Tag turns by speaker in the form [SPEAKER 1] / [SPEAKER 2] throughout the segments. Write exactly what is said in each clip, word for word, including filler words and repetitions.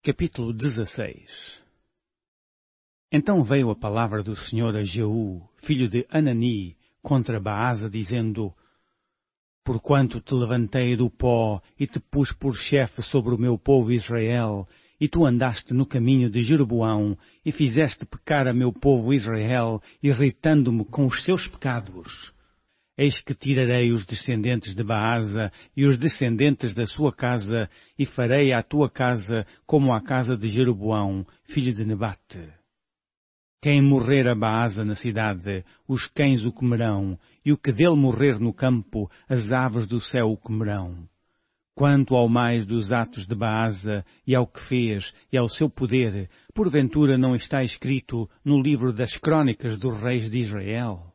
[SPEAKER 1] Capítulo dezesseis. Então veio a palavra do Senhor a Jeú, filho de Anani, contra Baasa, dizendo: Porquanto te levantei do pó e te pus por chefe sobre o meu povo Israel, e tu andaste no caminho de Jeroboão, e fizeste pecar a meu povo Israel, irritando-me com os seus pecados. Eis que tirarei os descendentes de Baasa e os descendentes da sua casa, e farei à tua casa como à casa de Jeroboão, filho de Nebate. Quem morrer a Baasa na cidade, os cães o comerão, e o que dele morrer no campo, as aves do céu o comerão. Quanto ao mais dos atos de Baasa, e ao que fez, e ao seu poder, porventura não está escrito no livro das crônicas dos reis de Israel?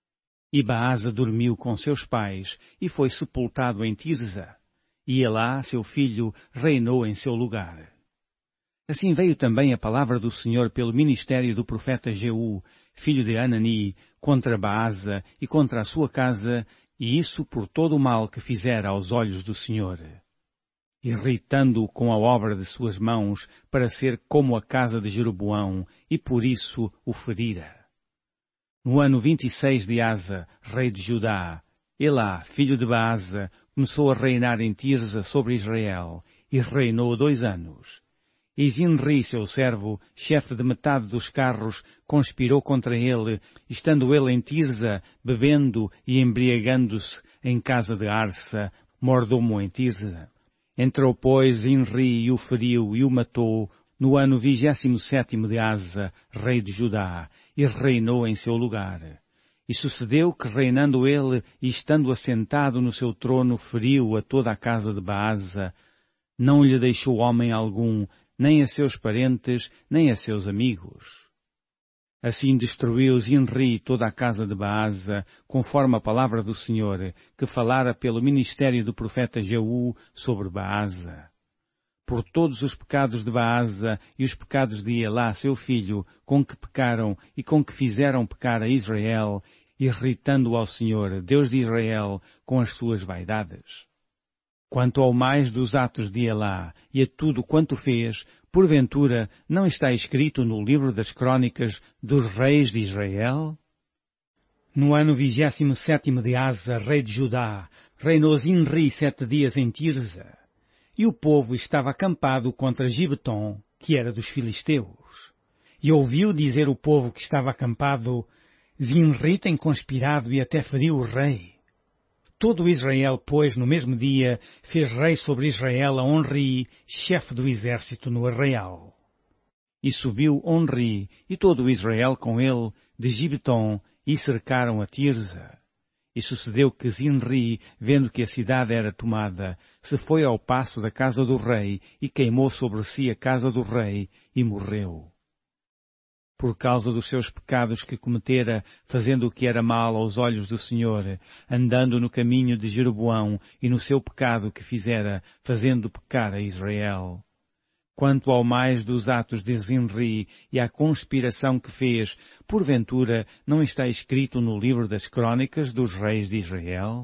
[SPEAKER 1] E Baasa dormiu com seus pais, e foi sepultado em Tirza, e Elá, seu filho, reinou em seu lugar. Assim veio também a palavra do Senhor pelo ministério do profeta Jeú, filho de Anani, contra Baasa e contra a sua casa, e isso por todo o mal que fizera aos olhos do Senhor, irritando-o com a obra de suas mãos, para ser como a casa de Jeroboão, e por isso o ferira. No ano vinte e seis de Asa, rei de Judá, Elá, filho de Baasa, começou a reinar em Tirza sobre Israel, e reinou dois anos. E Zinri, seu servo, chefe de metade dos carros, conspirou contra ele, estando ele em Tirza, bebendo e embriagando-se em casa de Arsa, mordomo em Tirza. Entrou, pois, Zinri e o feriu e o matou, no ano vigésimo sétimo de Asa, rei de Judá, e reinou em seu lugar. E sucedeu que, reinando ele e estando assentado no seu trono, feriu a toda a casa de Baasa, não lhe deixou homem algum, nem a seus parentes, nem a seus amigos. Assim destruiu Zinri toda a casa de Baasa, conforme a palavra do Senhor, que falara pelo ministério do profeta Jeú sobre Baasa. Por todos os pecados de Baasa e os pecados de Elá, seu filho, com que pecaram e com que fizeram pecar a Israel, irritando ao Senhor, Deus de Israel, com as suas vaidades. Quanto ao mais dos atos de Elá e a tudo quanto fez, porventura não está escrito no livro das crônicas dos reis de Israel? No ano vigésimo sétimo de Asa, rei de Judá, reinou Zinri sete dias em Tirza. E o povo estava acampado contra Gibeton, que era dos filisteus. E ouviu dizer o povo que estava acampado: Zinri tem conspirado e até feriu o rei. Todo Israel, pois, no mesmo dia, fez rei sobre Israel a Onri, chefe do exército no arraial. E subiu Onri, e todo Israel com ele, de Gibeton, e cercaram a Tirza. E sucedeu que Zinri, vendo que a cidade era tomada, se foi ao paço da casa do rei, e queimou sobre si a casa do rei, e morreu. Por causa dos seus pecados que cometera, fazendo o que era mal aos olhos do Senhor, andando no caminho de Jeroboão, e no seu pecado que fizera, fazendo pecar a Israel. Quanto ao mais dos atos de Zinri e à conspiração que fez, porventura não está escrito no livro das crônicas dos reis de Israel?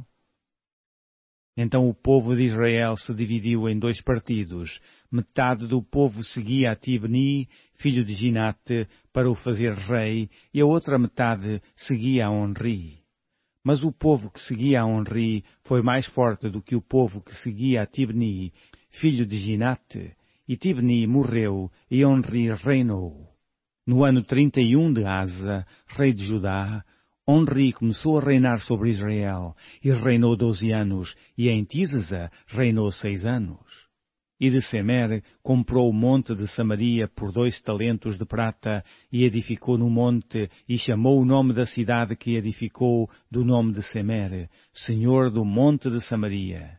[SPEAKER 1] Então o povo de Israel se dividiu em dois partidos. Metade do povo seguia a Tibni, filho de Ginate, para o fazer rei, e a outra metade seguia a Onri. Mas o povo que seguia a Onri foi mais forte do que o povo que seguia a Tibni, filho de Ginate, e Tibni morreu, e Onri reinou. No ano trinta e um de Asa, rei de Judá, Onri começou a reinar sobre Israel, e reinou doze anos, e em Tirza reinou seis anos. E de Semer comprou o monte de Samaria por dois talentos de prata, e edificou no monte, e chamou o nome da cidade que edificou do nome de Semer, Senhor do monte de Samaria.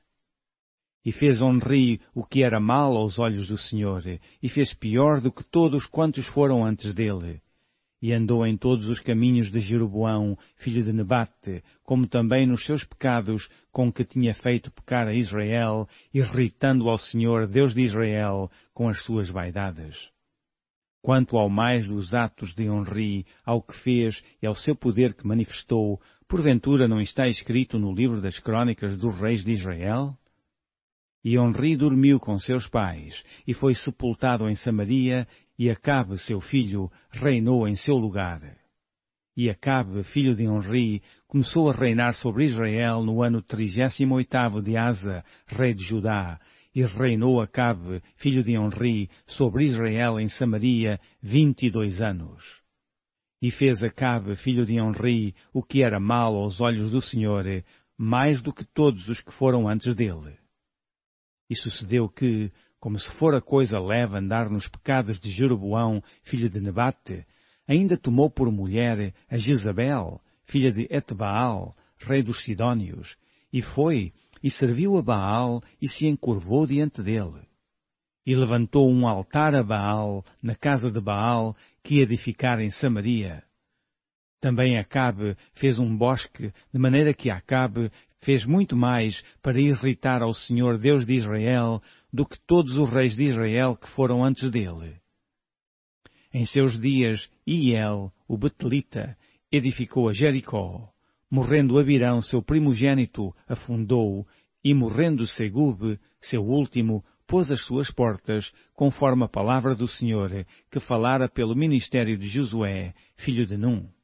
[SPEAKER 1] E fez Onri o que era mal aos olhos do Senhor, e fez pior do que todos quantos foram antes dele. E andou em todos os caminhos de Jeroboão, filho de Nebate, como também nos seus pecados com que tinha feito pecar a Israel, irritando ao Senhor, Deus de Israel, com as suas vaidades. Quanto ao mais dos atos de Onri, ao que fez e ao seu poder que manifestou, porventura não está escrito no livro das crônicas dos reis de Israel? E Onri dormiu com seus pais, e foi sepultado em Samaria, e Acabe, seu filho, reinou em seu lugar. E Acabe, filho de Onri, começou a reinar sobre Israel no ano trigésimo oitavo de Asa, rei de Judá, e reinou Acabe, filho de Onri, sobre Israel em Samaria, vinte e dois anos. E fez Acabe, filho de Onri, o que era mal aos olhos do Senhor, mais do que todos os que foram antes dele. E sucedeu que, como se fora coisa leve andar nos pecados de Jeroboão, filho de Nebate, ainda tomou por mulher a Jezabel, filha de Etbaal, rei dos Sidónios, e foi, e serviu a Baal, e se encurvou diante dele. E levantou um altar a Baal, na casa de Baal, que edificara em Samaria. Também Acabe fez um bosque, de maneira que Acabe fez muito mais para irritar ao Senhor Deus de Israel do que todos os reis de Israel que foram antes dele. Em seus dias, Iel, o Betelita, edificou a Jericó. Morrendo Abirão, seu primogênito, afundou, e morrendo Segube, seu último, pôs as suas portas, conforme a palavra do Senhor, que falara pelo ministério de Josué, filho de Num.